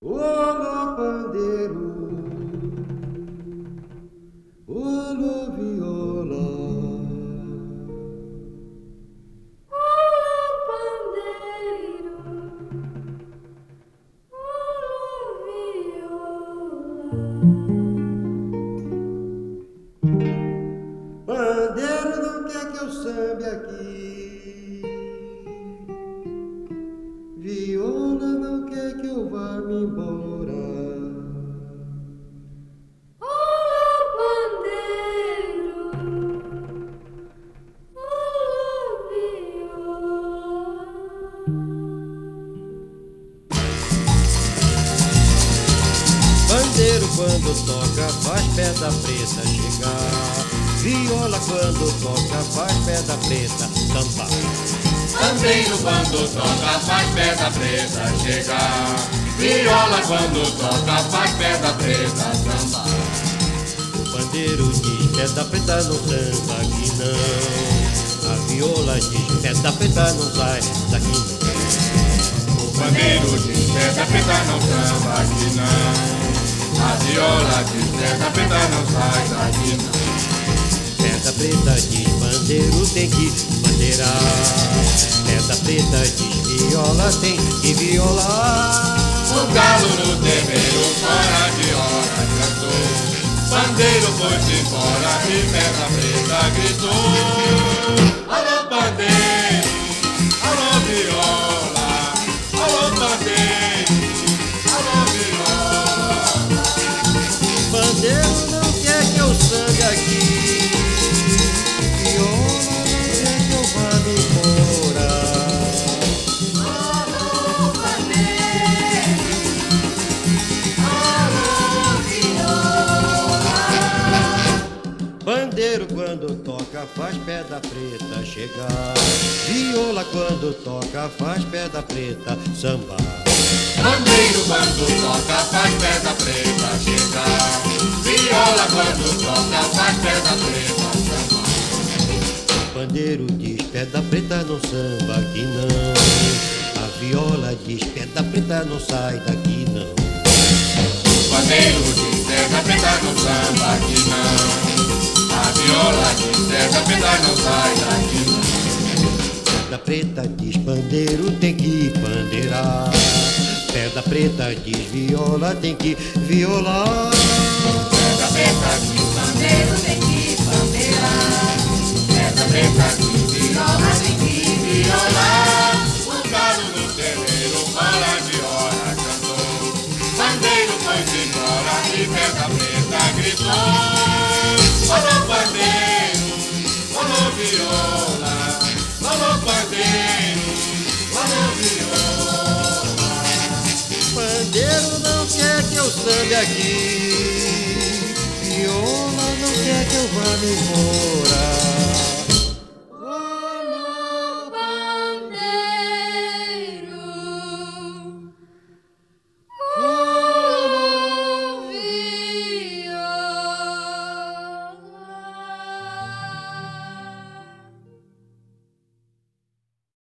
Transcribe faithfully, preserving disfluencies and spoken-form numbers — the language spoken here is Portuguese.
Alô, pandeiro, alô, viola. Alô, pandeiro, alô, viola. Pandeiro não quer que eu sambe aqui, viola não quer que eu vá me embora. Alô, pandeiro, alô, viola. Pandeiro quando toca faz pedra preta chegar, viola quando toca faz pedra preta sambar. Pandeiro quando toca faz pedra preta chegar, viola quando toca faz pedra preta sambar. O pandeiro diz pedra preta não samba aqui não, a viola diz pedra preta não sai daqui não. O pandeiro diz pedra preta não samba aqui não, a viola diz pedra preta não sai daqui não. Pedra preta diz pandeiro tem que bandeirar, pedra preta diz viola tem que violar. O galo no terreiro fora de hora cantou, pandeiro foi-se embora e pedra preta gritou. Alô pandeiro, alô viola, alô pandeiro, alô viola. Pandeiro não quer que eu sangue aqui, viola não quer que eu vá me embora. Alô, pandeiro, alô, viola. Pandeiro quando toca faz pedra preta chegar, viola quando toca faz pedra preta sambar. Pandeiro quando toca faz pedra preta chegar, viola quando toca faz pedra preta sambar. Pandeiro diz pedra preta não samba aqui não, a viola diz pedra preta não sai daqui não. Pandeiro diz pedra preta não samba aqui não, a viola diz pedra preta não sai daqui não. Pedra preta diz pandeiro tem que pandeirar, pedra preta diz viola tem que violar. Pedra preta diz Pandeiro tem que bandeirar, pedra preta diz viola tem que violar. O galo no terreiro fora de hora cantou, pandeiro foi-se embora e pedra preta gritou. Alô pandeiro, alô viola, alô pandeiro, alô viola. Pandeiro não quer que eu sambe aqui, viola não quer que eu vá me embora.